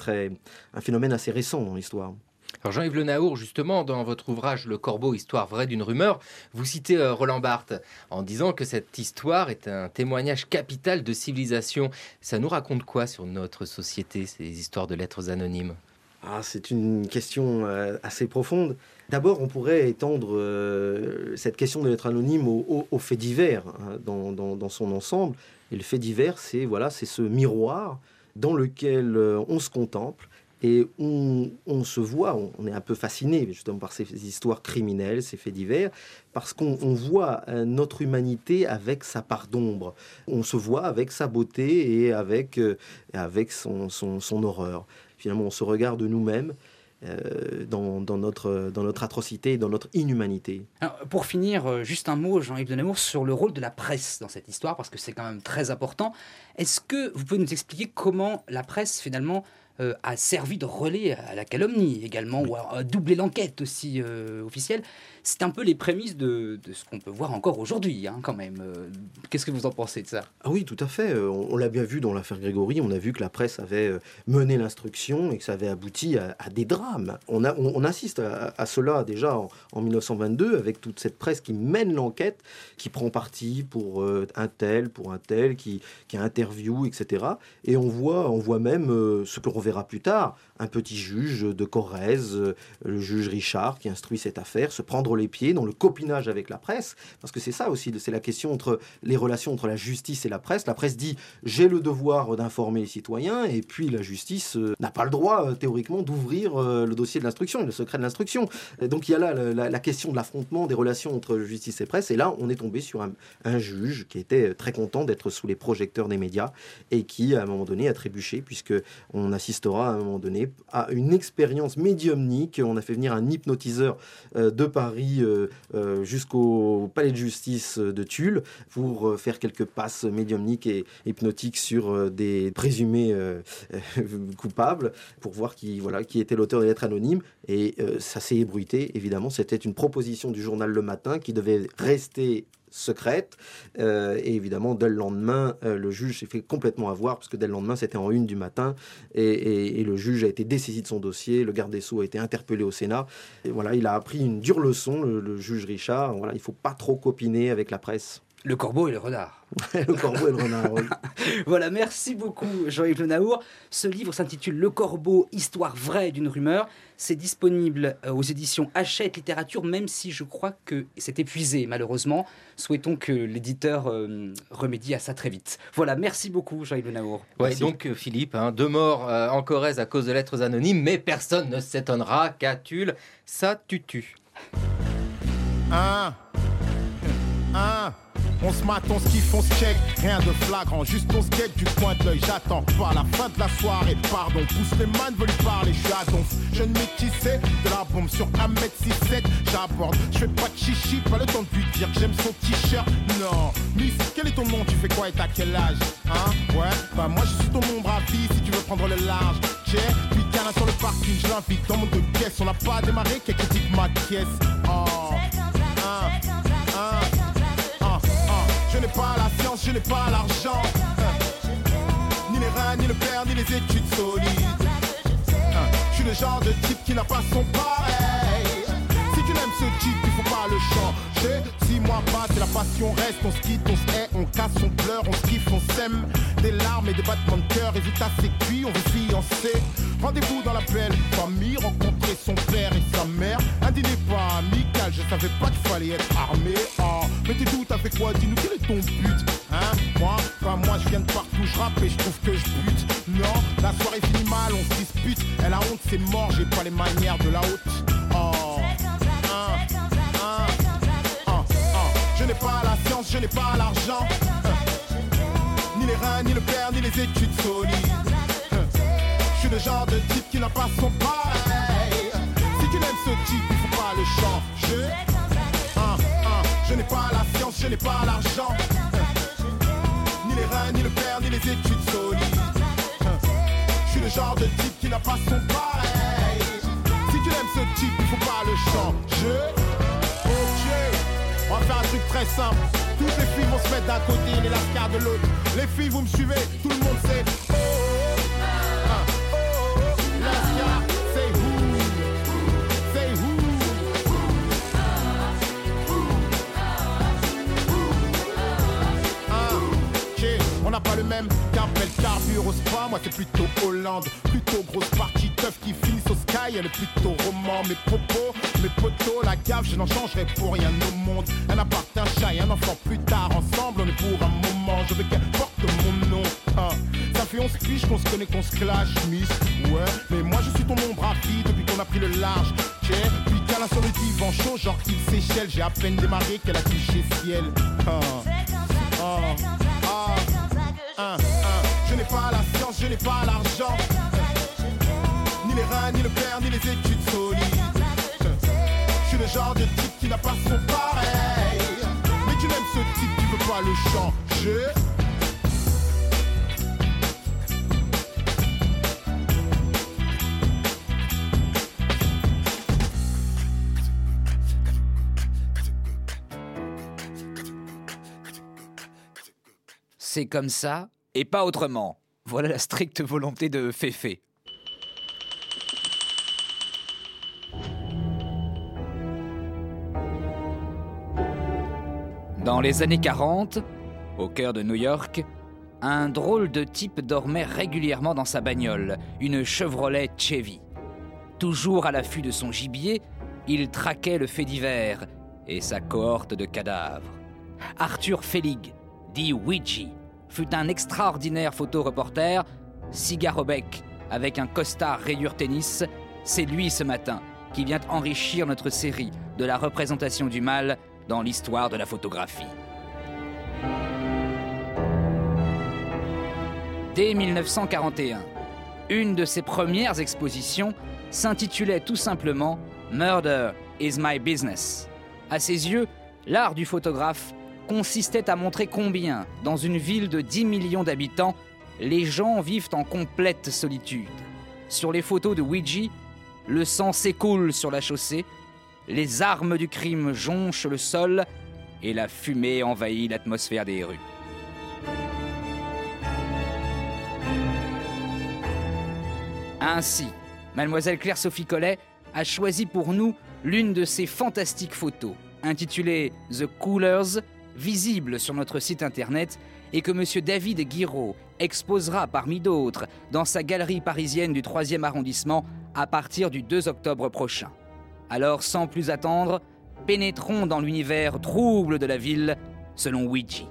assez récent dans l'histoire. Alors Jean-Yves Le Naour, justement, dans votre ouvrage Le Corbeau, histoire vraie d'une rumeur, vous citez Roland Barthes en disant que cette histoire est un témoignage capital de civilisation. Ça nous raconte quoi sur notre société, ces histoires de lettres anonymes? C'est une question assez profonde. D'abord, on pourrait étendre cette question de lettres anonymes aux faits divers dans son ensemble. Et le fait divers, c'est ce miroir dans lequel on se contemple. Et on se voit, on est un peu fasciné justement par ces histoires criminelles, ces faits divers, parce qu'on voit notre humanité avec sa part d'ombre. On se voit avec sa beauté et avec son horreur. Finalement, on se regarde nous-mêmes dans notre atrocité et dans notre inhumanité. Alors, pour finir, juste un mot, Jean-Yves Le Naour, sur le rôle de la presse dans cette histoire, parce que c'est quand même très important. Est-ce que vous pouvez nous expliquer comment la presse, finalement, a servi de relais à la calomnie également, ou a doublé l'enquête aussi officielle? C'est un peu les prémices de ce qu'on peut voir encore aujourd'hui, quand même. Qu'est-ce que vous en pensez de ça? Ah oui, tout à fait. On l'a bien vu dans l'affaire Grégory. On a vu que la presse avait mené l'instruction et que ça avait abouti à des drames. On assiste à cela déjà en 1922 avec toute cette presse qui mène l'enquête, qui prend parti pour un tel, qui interview, etc. Et on voit même ce que l'on verra verra plus tard, un petit juge de Corrèze, le juge Richard, qui instruit cette affaire, se prendre les pieds dans le copinage avec la presse, parce que c'est ça aussi, c'est la question entre les relations entre la justice et la presse. La presse dit « j'ai le devoir d'informer les citoyens », et puis la justice n'a pas le droit, théoriquement, d'ouvrir le dossier de l'instruction, le secret de l'instruction. Et donc il y a là la question de l'affrontement des relations entre justice et presse, et là on est tombé sur un juge qui était très content d'être sous les projecteurs des médias, et qui, à un moment donné, a trébuché, puisqu'on assistera à un moment donné à une expérience médiumnique. On a fait venir un hypnotiseur de Paris jusqu'au palais de justice de Tulle pour faire quelques passes médiumniques et hypnotiques sur des présumés coupables, pour voir qui était l'auteur des lettres anonymes. Et ça s'est ébruité, évidemment. C'était une proposition du journal Le Matin qui devait rester secrète, et évidemment dès le lendemain le juge s'est fait complètement avoir, parce que dès le lendemain c'était en une du matin, et le juge a été dessaisi de son dossier, le garde des Sceaux a été interpellé au Sénat, et voilà, il a appris une dure leçon, le juge Richard. Voilà, il faut pas trop copiner avec la presse. Le corbeau et le renard. Le corbeau et le renard, oui. Voilà, merci beaucoup Jean-Yves Le Naour. Ce livre s'intitule Le Corbeau, histoire vraie d'une rumeur. C'est disponible aux éditions Hachette Littérature, même si je crois que c'est épuisé malheureusement. Souhaitons que l'éditeur remédie à ça très vite. Voilà, merci beaucoup Jean-Yves Le Naour. Ouais, donc Philippe, 2 morts en Corrèze à cause de lettres anonymes, mais personne ne s'étonnera qu'à Tulle, ça tue. On se mate, on se kiffe, on se check, rien de flagrant, juste on se guette du coin de l'œil. J'attends pas la fin de la soirée, pardon, pousse les mains, veulent parler, je suis à donf. Jeune métissé, de la bombe sur 1m67, j'aborde, je fais pas de chichi, pas le temps de lui dire que j'aime son t-shirt. Non, Miss, quel est ton nom, tu fais quoi et t'as quel âge? Hein, ouais, bah moi je suis ton ombre à vie si tu veux prendre le large. J'ai, puis câlin sur le parking, je l'invite dans mon 2 pièces, on n'a pas démarré, qu'elle critique ma pièce. Je n'ai pas la science, je n'ai pas l'argent, ni les reins, ni le père, ni les études solides. Je suis le genre de type qui n'a pas son pareil. Si tu n'aimes ce type, il faut pas le changer. 6 mois passent et la passion reste. On se quitte, on se hait, on casse, on pleure, on se kiffe, on s'aime. Des larmes et des battements de cœur, résultat c'est cuit, on veut fiancer. Rendez-vous dans la belle famille, rencontrer son père et sa mère. Un dîner pas amical, je savais pas qu'il fallait être armé. Oh, mais t'es d'où, t'as fait quoi? Dis-nous quel est ton but? Hein? Moi je viens de partout, je rappe et je trouve que je bute. Non, la soirée finit mal, on se dispute. Elle a honte, c'est mort, j'ai pas les manières de la haute. Je n'ai pas la science, je n'ai pas l'argent, ni les reins, ni le père, ni les études solides. Je suis le genre de type qui n'a pas son pareil. Si tu n'aimes ce type, il faut pas le changer. Je n'ai pas la science, je n'ai pas l'argent, ni les reins, ni le père, ni les études solides. Je suis le genre de type qui n'a pas son pareil. Si tu aimes ce type, il faut pas le changer. Ok, on va faire un truc très simple. Toutes les filles vont se mettre d'un côté et les lascars de l'autre. Les filles, vous me suivez, tout le monde sait. Lascar, say who, say who. On n'a pas le même qu'appelle carbure au spa. Moi c'est plutôt Hollande, plutôt grosse partie teuf qui finissent au sky. Elle est plutôt roman, mes propos, mes potos, la gaffe, je n'en changerai pour rien au monde. Un appart, un chat et un enfant plus tard, ensemble on est pour un moment. Je veux qu'elle porte mon nom. Ça fait 11 piges qu'on se connaît, qu'on se clash, miss. Ouais, mais moi je suis ton ombre à vie depuis qu'on a pris le large. Puis câlin sur le divan chaud, genre île Seychelles. J'ai à peine démarré qu'elle a touché ciel. Je n'ai pas la science, je n'ai pas l'argent, ni les reins, ni le père, ni les études solides. Je suis le genre de type qui n'a pas son pareil. Mais tu n'aimes ce type, tu veux pas le changer. C'est comme ça et pas autrement. Voilà la stricte volonté de Féfé. Dans les années 40, au cœur de New York, un drôle de type dormait régulièrement dans sa bagnole, une Chevrolet Chevy. Toujours à l'affût de son gibier, il traquait le fait divers et sa cohorte de cadavres. Arthur Felig, dit Ouija, fut un extraordinaire photoreporter, cigare au bec, avec un costard rayure tennis. C'est lui ce matin qui vient enrichir notre série de la représentation du mal dans l'histoire de la photographie. Dès 1941, une de ses premières expositions s'intitulait tout simplement « Murder is my business ». À ses yeux, l'art du photographe consistait à montrer combien, dans une ville de 10 millions d'habitants, les gens vivent en complète solitude. Sur les photos de Ouija, le sang s'écoule sur la chaussée, les armes du crime jonchent le sol et la fumée envahit l'atmosphère des rues. Ainsi, Mademoiselle Claire-Sophie Collet a choisi pour nous l'une de ses fantastiques photos, intitulée « The Coolers », visible sur notre site internet et que M. David Guiraud exposera parmi d'autres dans sa galerie parisienne du 3e arrondissement à partir du 2 octobre prochain. Alors, sans plus attendre, pénétrons dans l'univers trouble de la ville, selon Ouija.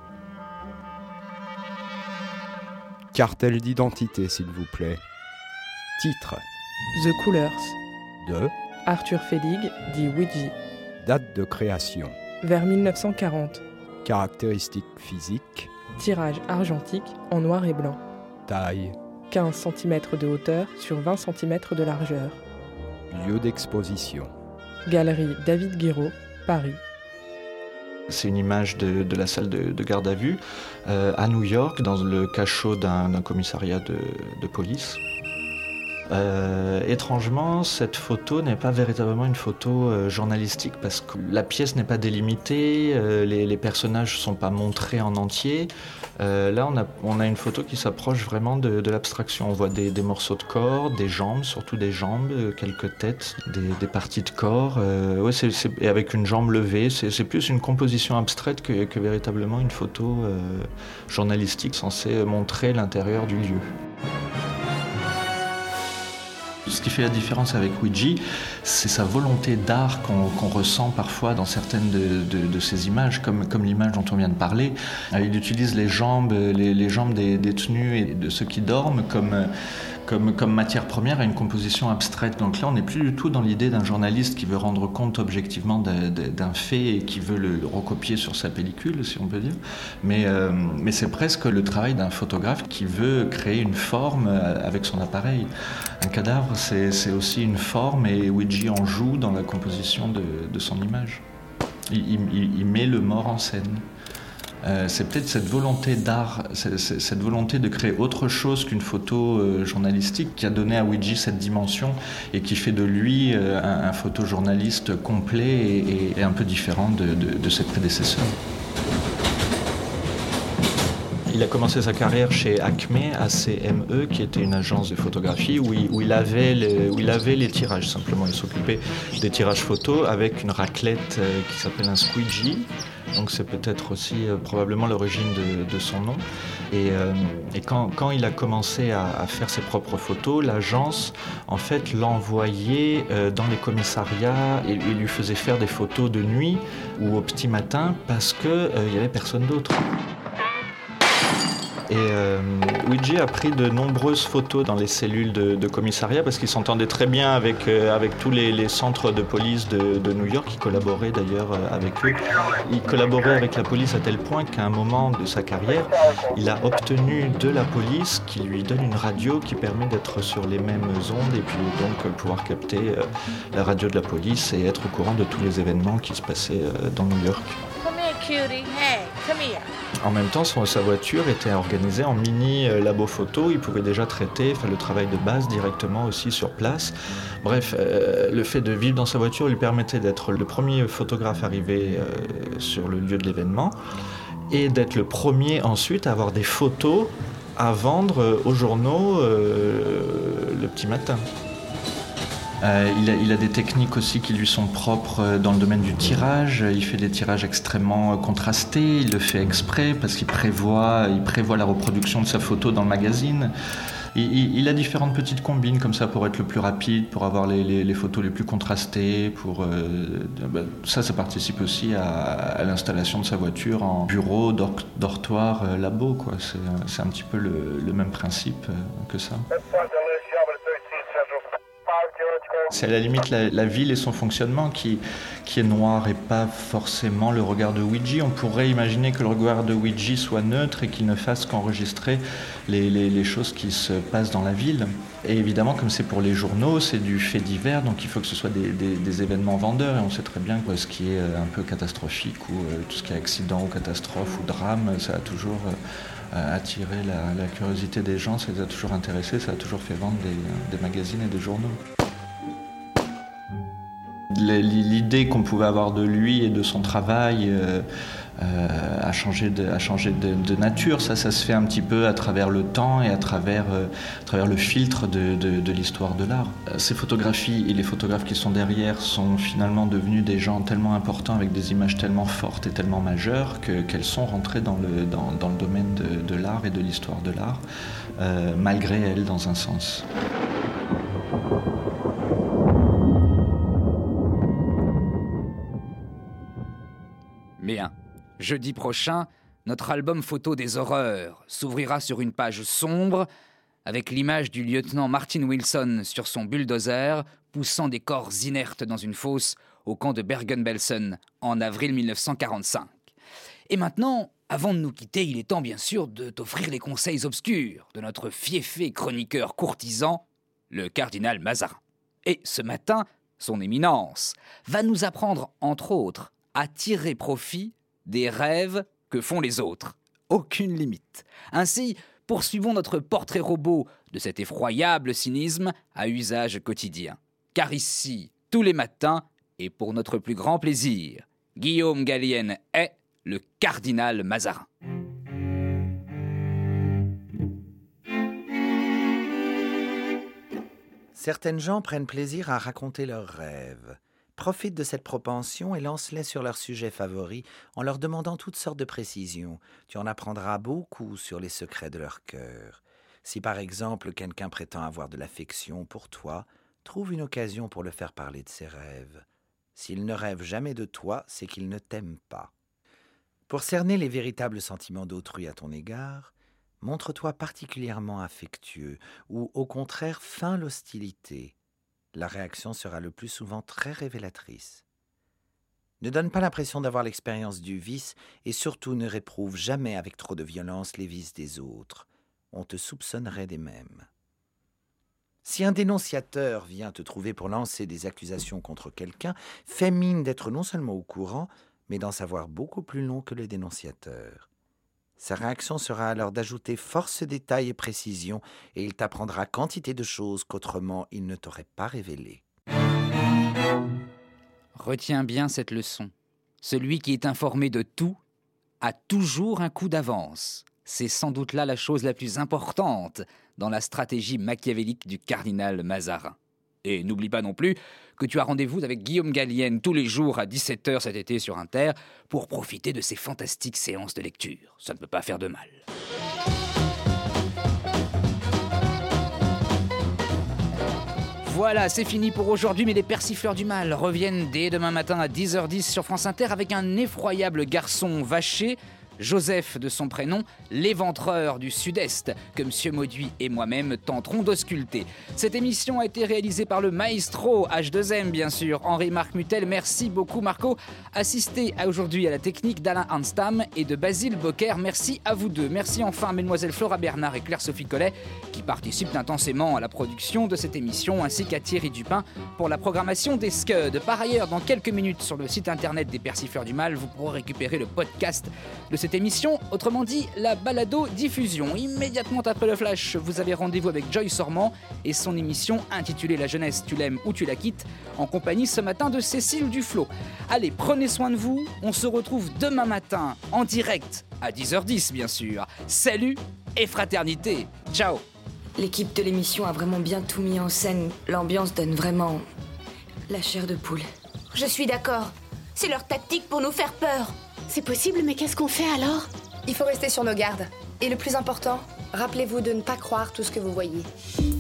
Cartel d'identité, s'il vous plaît. Titre. The Coolers. De. Arthur Felig, dit Ouija. Date de création. Vers 1940. Caractéristiques physiques. Tirage argentique en noir et blanc. Taille. 15 cm de hauteur sur 20 cm de largeur. Lieu d'exposition. Galerie David Guiraud, Paris. C'est une image de la salle de garde à vue à New York, dans le cachot d'un commissariat de police. Étrangement, cette photo n'est pas véritablement une photo journalistique parce que la pièce n'est pas délimitée, les personnages ne sont pas montrés en entier. Là, on a une photo qui s'approche vraiment de l'abstraction. On voit des morceaux de corps, des jambes, surtout des jambes, quelques têtes, des parties de corps. Et avec une jambe levée, c'est plus une composition abstraite que véritablement une photo journalistique censée montrer l'intérieur du lieu. Ce qui fait la différence avec Ouija, c'est sa volonté d'art qu'on ressent parfois dans certaines de ces images, comme l'image dont on vient de parler. Il utilise les jambes des détenus et de ceux qui dorment comme matière première à une composition abstraite. Donc là, on n'est plus du tout dans l'idée d'un journaliste qui veut rendre compte objectivement d'un fait et qui veut le recopier sur sa pellicule, si on peut dire. Mais c'est presque le travail d'un photographe qui veut créer une forme avec son appareil. Un cadavre, c'est aussi une forme et Ouija en joue dans la composition de son image. Il met le mort en scène. C'est peut-être cette volonté d'art, cette volonté de créer autre chose qu'une photo journalistique qui a donné à Ouija cette dimension et qui fait de lui un photojournaliste complet et un peu différent de ses prédécesseurs. Il a commencé sa carrière chez Acme, ACME, qui était une agence de photographie où il avait les tirages, simplement. Il s'occupait des tirages photos avec une raclette qui s'appelle un squeegee. Donc c'est peut-être aussi probablement l'origine de son nom. Et quand il a commencé à faire ses propres photos, l'agence en fait l'envoyait dans les commissariats et lui faisait faire des photos de nuit ou au petit matin parce qu'il n'y avait personne d'autre. Et Ouija a pris de nombreuses photos dans les cellules de commissariat parce qu'il s'entendait très bien avec tous les centres de police de New York. Il collaborait d'ailleurs avec eux. Il collaborait avec la police à tel point qu'à un moment de sa carrière, il a obtenu de la police qui lui donne une radio qui permet d'être sur les mêmes ondes et puis donc pouvoir capter la radio de la police et être au courant de tous les événements qui se passaient dans New York. En même temps, sa voiture était organisée en mini labo photo. Il pouvait déjà traiter, faire le travail de base directement aussi sur place. Bref, le fait de vivre dans sa voiture lui permettait d'être le premier photographe arrivé sur le lieu de l'événement et d'être le premier ensuite à avoir des photos à vendre aux journaux le petit matin. Il a des techniques aussi qui lui sont propres dans le domaine du tirage. Il fait des tirages extrêmement contrastés. Il le fait exprès parce qu'il prévoit la reproduction de sa photo dans le magazine. Il a différentes petites combines comme ça pour être le plus rapide, pour avoir les photos les plus contrastées. Ça participe aussi à l'installation de sa voiture en bureau, dortoir, labo, quoi. C'est un petit peu le même principe que ça. C'est à la limite la ville et son fonctionnement qui est noir et pas forcément le regard de Ouija. On pourrait imaginer que le regard de Ouija soit neutre et qu'il ne fasse qu'enregistrer les choses qui se passent dans la ville. Et évidemment, comme c'est pour les journaux, c'est du fait divers, donc il faut que ce soit des événements vendeurs. Et on sait très bien que ce qui est un peu catastrophique ou tout ce qui est accident ou catastrophe ou drame, ça a toujours attiré la curiosité des gens, ça les a toujours intéressés, ça a toujours fait vendre des magazines et des journaux. L'idée qu'on pouvait avoir de lui et de son travail a changé de nature. Ça se fait un petit peu à travers le temps et à travers le filtre de l'histoire de l'art. Ces photographies et les photographes qui sont derrière sont finalement devenus des gens tellement importants avec des images tellement fortes et tellement majeures qu'elles sont rentrées dans le domaine de l'art et de l'histoire de l'art, malgré elles dans un sens. Bien. Jeudi prochain, notre album photo des horreurs s'ouvrira sur une page sombre avec l'image du lieutenant Martin Wilson sur son bulldozer poussant des corps inertes dans une fosse au camp de Bergen-Belsen en avril 1945. Et maintenant, avant de nous quitter, il est temps bien sûr de t'offrir les conseils obscurs de notre fieffé chroniqueur courtisan, le cardinal Mazarin. Et ce matin, son éminence va nous apprendre, entre autres, à tirer profit des rêves que font les autres. Aucune limite. Ainsi, poursuivons notre portrait robot de cet effroyable cynisme à usage quotidien. Car ici, tous les matins, et pour notre plus grand plaisir, Guillaume Gallienne est le cardinal Mazarin. Certaines gens prennent plaisir à raconter leurs rêves. Profite de cette propension et lance-les sur leur sujet favori en leur demandant toutes sortes de précisions. Tu en apprendras beaucoup sur les secrets de leur cœur. Si par exemple quelqu'un prétend avoir de l'affection pour toi, trouve une occasion pour le faire parler de ses rêves. S'il ne rêve jamais de toi, c'est qu'il ne t'aime pas. Pour cerner les véritables sentiments d'autrui à ton égard, montre-toi particulièrement affectueux ou au contraire feins l'hostilité. La réaction sera le plus souvent très révélatrice. Ne donne pas l'impression d'avoir l'expérience du vice et surtout ne réprouve jamais avec trop de violence les vices des autres. On te soupçonnerait des mêmes. Si un dénonciateur vient te trouver pour lancer des accusations contre quelqu'un, fais mine d'être non seulement au courant, mais d'en savoir beaucoup plus long que le dénonciateur. Sa réaction sera alors d'ajouter force détails et précisions et il t'apprendra quantité de choses qu'autrement il ne t'aurait pas révélées. Retiens bien cette leçon. Celui qui est informé de tout a toujours un coup d'avance. C'est sans doute là la chose la plus importante dans la stratégie machiavélique du cardinal Mazarin. Et n'oublie pas non plus que tu as rendez-vous avec Guillaume Gallienne tous les jours à 17h cet été sur Inter pour profiter de ces fantastiques séances de lecture. Ça ne peut pas faire de mal. Voilà, c'est fini pour aujourd'hui, mais les persifleurs du mal reviennent dès demain matin à 10h10 sur France Inter avec un effroyable garçon vaché, Joseph de son prénom, l'éventreur du Sud-Est, que M. Mauduit et moi-même tenterons d'ausculter. Cette émission a été réalisée par le maestro H2M, bien sûr, Henri-Marc Mutel. Merci beaucoup, Marco. Assisté aujourd'hui à la technique d'Alain Hanstam et de Basile Bocquer. Merci à vous deux. Merci enfin à Mesdemoiselles Flora Bernard et Claire-Sophie Collet, qui participent intensément à la production de cette émission, ainsi qu'à Thierry Dupin pour la programmation des Scuds. Par ailleurs, dans quelques minutes, sur le site internet des Persifleurs du Mal, vous pourrez récupérer le podcast de cette émission, autrement dit la balado-diffusion. Immédiatement après le flash, vous avez rendez-vous avec Joy Sormand et son émission intitulée La jeunesse, tu l'aimes ou tu la quittes, en compagnie ce matin de Cécile Duflot. Allez, prenez soin de vous, on se retrouve demain matin en direct à 10h10 bien sûr. Salut et fraternité, ciao. L'équipe de l'émission a vraiment bien tout mis en scène. L'ambiance donne vraiment la chair de poule. Je suis d'accord. C'est leur tactique pour nous faire peur. C'est possible, mais qu'est-ce qu'on fait alors? Il faut rester sur nos gardes. Et le plus important, rappelez-vous de ne pas croire tout ce que vous voyez.